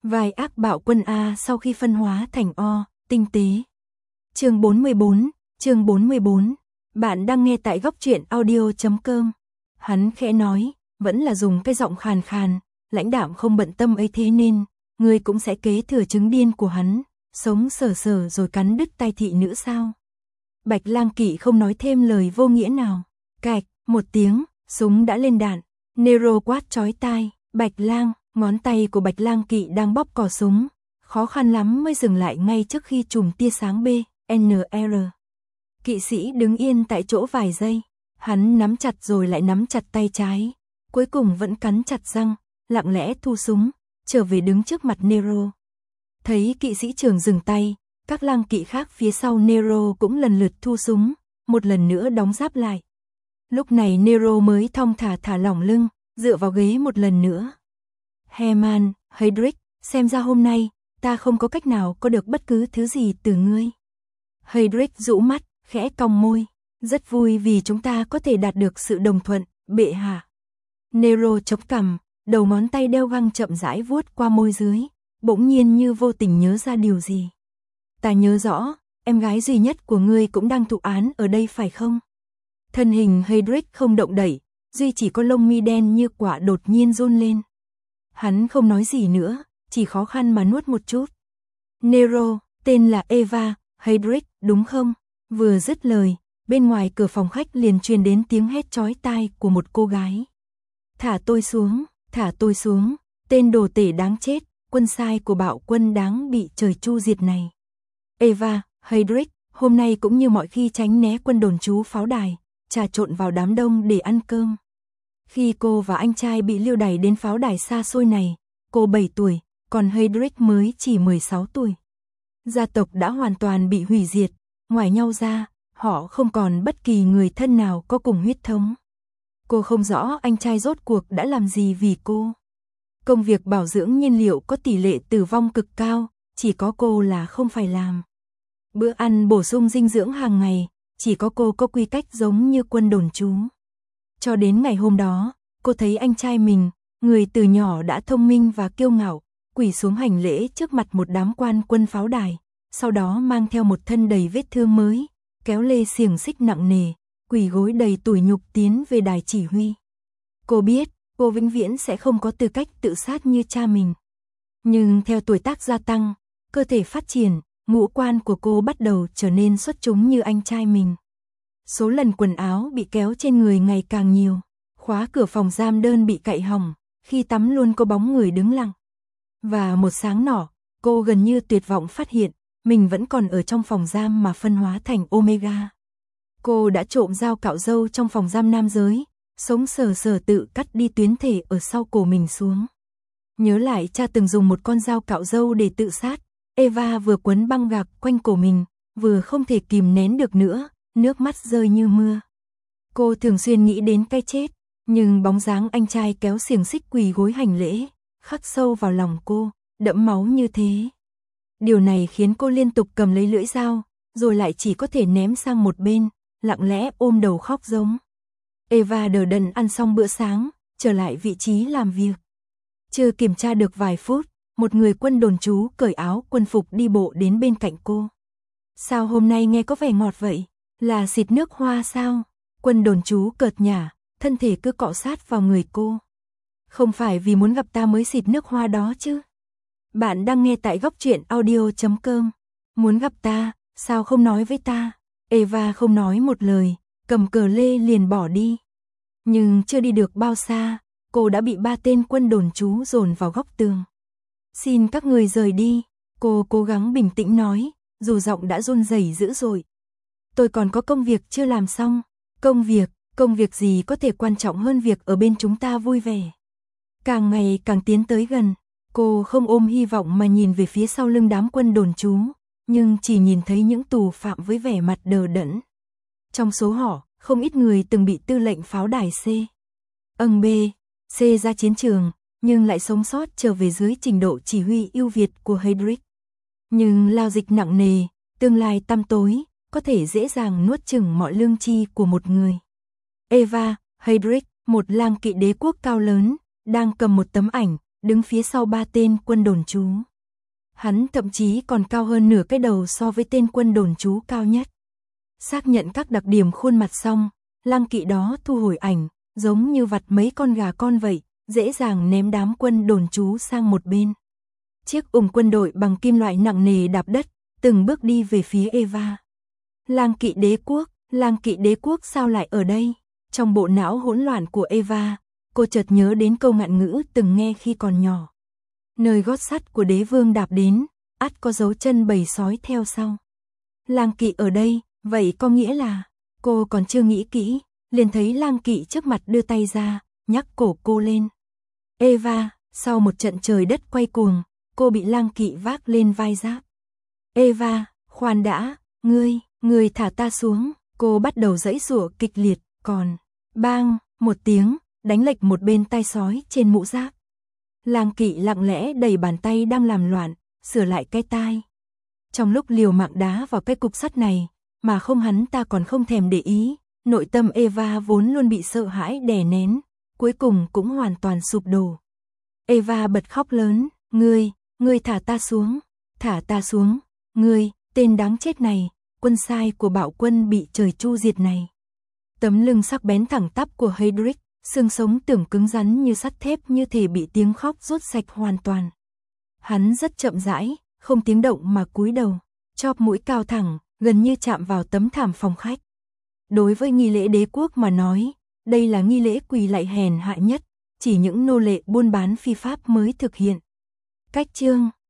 Vai ác bạo quân A sau khi phân hóa thành O, tinh tế. Chương 44, bạn đang nghe tại góc truyện audio.com. Hắn khẽ nói, vẫn là dùng cái giọng khàn khàn, lãnh đạm không bận tâm ấy, thế nên ngươi cũng sẽ kế thừa chứng điên của hắn, sống sờ sờ rồi cắn đứt tay thị nữ sao? Bạch Lang Kỵ không nói thêm lời vô nghĩa nào. Cạch, một tiếng, súng đã lên đạn. Nero quát chói tai, Bạch Lang, ngón tay của Bạch Lang Kỵ đang bóp cò súng, khó khăn lắm mới dừng lại ngay trước khi chùm tia sáng B, NR. Kỵ sĩ đứng yên tại chỗ vài giây, hắn nắm chặt rồi lại nắm chặt tay trái, cuối cùng vẫn cắn chặt răng, lặng lẽ thu súng, trở về đứng trước mặt Nero. Thấy kỵ sĩ trưởng dừng tay, các lang kỵ khác phía sau Nero cũng lần lượt thu súng, một lần nữa đóng giáp lại. Lúc này Nero mới thong thả thả lỏng lưng, dựa vào ghế một lần nữa. Herman, Heydrich, xem ra hôm nay, ta không có cách nào có được bất cứ thứ gì từ ngươi. Heydrich rũ mắt, khẽ cong môi, rất vui vì chúng ta có thể đạt được sự đồng thuận, bệ hạ. Nero chống cằm, đầu ngón tay đeo găng chậm rãi vuốt qua môi dưới, bỗng nhiên như vô tình nhớ ra điều gì. Ta nhớ rõ, em gái duy nhất của ngươi cũng đang thụ án ở đây phải không? Thân hình Heydrich không động đậy, duy chỉ có lông mi đen như quả đột nhiên run lên. Hắn không nói gì nữa, chỉ khó khăn mà nuốt một chút. Nero, tên là Eva, Heydrich, đúng không? Vừa dứt lời, bên ngoài cửa phòng khách liền truyền đến tiếng hét chói tai của một cô gái. Thả tôi xuống, tên đồ tể đáng chết, quân sai của bạo quân đáng bị trời chu diệt này. Eva, Heydrich, hôm nay cũng như mọi khi tránh né quân đồn trú pháo đài, trà trộn vào đám đông để ăn cơm. Khi cô và anh trai bị lưu đày đến pháo đài xa xôi này, cô 7 tuổi, còn Heydrich mới chỉ 16 tuổi. Gia tộc đã hoàn toàn bị hủy diệt, ngoài nhau ra, họ không còn bất kỳ người thân nào có cùng huyết thống. Cô không rõ anh trai rốt cuộc đã làm gì vì cô. Công việc bảo dưỡng nhiên liệu có tỷ lệ tử vong cực cao, chỉ có cô là không phải làm. Bữa ăn bổ sung dinh dưỡng hàng ngày, chỉ có cô có quy cách giống như quân đồn trú. Cho đến ngày hôm đó, cô thấy anh trai mình, người từ nhỏ đã thông minh và kiêu ngạo, quỳ xuống hành lễ trước mặt một đám quan quân pháo đài, sau đó mang theo một thân đầy vết thương mới, kéo lê xiềng xích nặng nề, quỳ gối đầy tủi nhục tiến về đài chỉ huy. Cô biết, cô vĩnh viễn sẽ không có tư cách tự sát như cha mình. Nhưng theo tuổi tác gia tăng, cơ thể phát triển, ngũ quan của cô bắt đầu trở nên xuất chúng như anh trai mình. Số lần quần áo bị kéo trên người ngày càng nhiều, khóa cửa phòng giam đơn bị cạy hỏng, khi tắm luôn có bóng người đứng lặng. Và một sáng nọ, cô gần như tuyệt vọng phát hiện, mình vẫn còn ở trong phòng giam mà phân hóa thành Omega. Cô đã trộm dao cạo râu trong phòng giam nam giới, sống sờ sờ tự cắt đi tuyến thể ở sau cổ mình xuống. Nhớ lại cha từng dùng một con dao cạo râu để tự sát, Eva vừa quấn băng gạc quanh cổ mình, vừa không thể kìm nén được nữa, nước mắt rơi như mưa. Cô thường xuyên nghĩ đến cái chết, nhưng bóng dáng anh trai kéo xiềng xích quỳ gối hành lễ, khắc sâu vào lòng cô, đẫm máu như thế. Điều này khiến cô liên tục cầm lấy lưỡi dao, rồi lại chỉ có thể ném sang một bên, lặng lẽ ôm đầu khóc giống. Eva đờ đẫn ăn xong bữa sáng, trở lại vị trí làm việc. Chưa kiểm tra được vài phút, một người quân đồn trú cởi áo quân phục đi bộ đến bên cạnh cô. Sao hôm nay nghe có vẻ ngọt vậy? Là xịt nước hoa sao? Quân đồn trú cợt nhả, thân thể cứ cọ sát vào người cô. Không phải vì muốn gặp ta mới xịt nước hoa đó chứ? Bạn đang nghe tại góc truyện audio.com. Muốn gặp ta, sao không nói với ta? Eva không nói một lời, cầm cờ lê liền bỏ đi. Nhưng chưa đi được bao xa, cô đã bị 3 tên quân đồn trú dồn vào góc tường. Xin các người rời đi, cô cố gắng bình tĩnh nói, dù giọng đã run rẩy dữ dội. Tôi còn có công việc chưa làm xong. Công việc gì có thể quan trọng hơn việc ở bên chúng ta vui vẻ. Càng ngày càng tiến tới gần, cô không ôm hy vọng mà nhìn về phía sau lưng đám quân đồn trú, nhưng chỉ nhìn thấy những tù phạm với vẻ mặt đờ đẫn. Trong số họ, không ít người từng bị tư lệnh pháo đài C ra chiến trường, nhưng lại sống sót trở về dưới trình độ chỉ huy ưu việt của Heydrich. Nhưng lao dịch nặng nề, tương lai tăm tối, có thể dễ dàng nuốt chửng mọi lương tri của một người. Eva, Heydrich, một lang kỵ đế quốc cao lớn, đang cầm một tấm ảnh, đứng phía sau 3 tên quân đồn trú. Hắn thậm chí còn cao hơn nửa cái đầu so với tên quân đồn trú cao nhất. Xác nhận các đặc điểm khuôn mặt xong, Lăng Kỵ đó thu hồi ảnh, giống như vặt mấy con gà con vậy, dễ dàng ném đám quân đồn trú sang một bên. Chiếc quân đội bằng kim loại nặng nề đạp đất, từng bước đi về phía Eva. Lang Kỵ đế quốc sao lại ở đây? Trong bộ não hỗn loạn của Eva, cô chợt nhớ đến câu ngạn ngữ từng nghe khi còn nhỏ. Nơi gót sắt của đế vương đạp đến, ắt có dấu chân bầy sói theo sau. Lang Kỵ ở đây, vậy có nghĩa là, cô còn chưa nghĩ kỹ, liền thấy Lang Kỵ trước mặt đưa tay ra, nhắc cổ cô lên. Eva, sau một trận trời đất quay cuồng, cô bị Lang Kỵ vác lên vai giáp. Eva, khoan đã, ngươi thả ta xuống, cô bắt đầu giãy giụa kịch liệt, còn, bang, một tiếng, đánh lệch một bên tai sói trên mũ giáp. Lang Kỵ lặng lẽ đẩy bàn tay đang làm loạn, sửa lại cái tai. Trong lúc liều mạng đá vào cái cục sắt này, mà không hắn ta còn không thèm để ý, nội tâm Eva vốn luôn bị sợ hãi đè nén, cuối cùng cũng hoàn toàn sụp đổ. Eva bật khóc lớn, ngươi thả ta xuống, ngươi, tên đáng chết này, quân sai của bạo quân bị trời chu diệt này. Tấm lưng sắc bén thẳng tắp của Heydrich, xương sống tưởng cứng rắn như sắt thép như thể bị tiếng khóc rút sạch hoàn toàn. Hắn rất chậm rãi, không tiếng động mà cúi đầu, chóp mũi cao thẳng, gần như chạm vào tấm thảm phòng khách. Đối với nghi lễ đế quốc mà nói, đây là nghi lễ quỳ lạy hèn hạ nhất, chỉ những nô lệ buôn bán phi pháp mới thực hiện. Cách chương